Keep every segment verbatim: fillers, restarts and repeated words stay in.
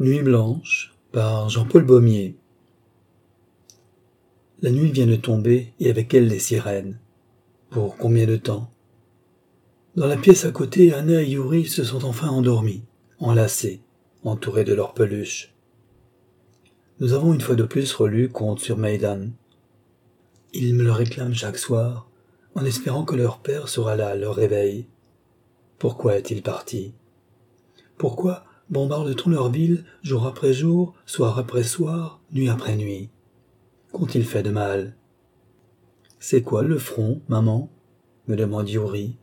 Nuit blanche par Jean-Paul Baumier. La nuit vient de tomber et avec elle les sirènes. Pour combien de temps? Dans la pièce à côté, Anna et Yuri se sont enfin endormis, enlacés, entourés de leurs peluches. Nous avons une fois de plus relu Contes sur Maïdan. Ils me le réclament chaque soir, en espérant que leur père sera là à leur réveil. Pourquoi est-il parti? Pourquoi bombarde-t-on leur ville jour après jour, soir après soir, nuit après nuit? Qu'ont-ils fait de mal? C'est quoi le front, maman? Me demande Yuri.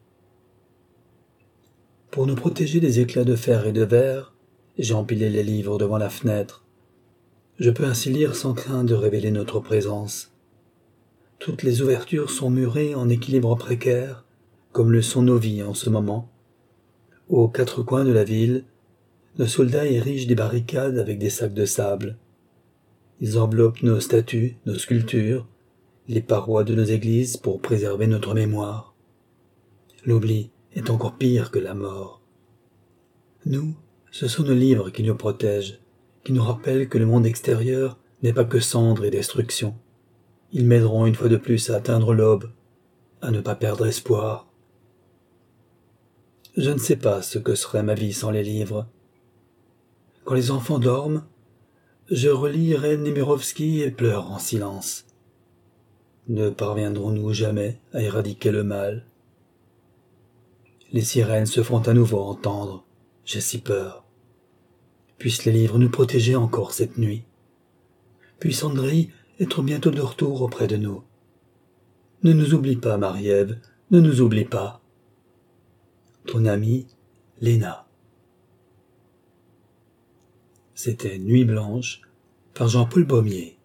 Pour nous protéger des éclats de fer et de verre, j'ai empilé les livres devant la fenêtre. Je peux ainsi lire sans crainte de révéler notre présence. Toutes les ouvertures sont murées en équilibre précaire, comme le sont nos vies en ce moment. Aux quatre coins de la ville, nos soldats érigent des barricades avec des sacs de sable. Ils enveloppent nos statues, nos sculptures, les parois de nos églises pour préserver notre mémoire. L'oubli est encore pire que la mort. Nous, ce sont nos livres qui nous protègent, qui nous rappellent que le monde extérieur n'est pas que cendre et destruction. Ils m'aideront une fois de plus à atteindre l'aube, à ne pas perdre espoir. Je ne sais pas ce que serait ma vie sans les livres. Quand les enfants dorment, je relis Reine Nemirovsky et pleure en silence. Ne parviendrons-nous jamais à éradiquer le mal? Les sirènes se font à nouveau entendre. J'ai si peur. Puissent les livres nous protéger encore cette nuit. Puisse Andrei être bientôt de retour auprès de nous. Ne nous oublie pas, Marie-Ève, ne nous oublie pas. Ton amie, Léna. C'était Nuit blanche par Jean-Paul Baumier.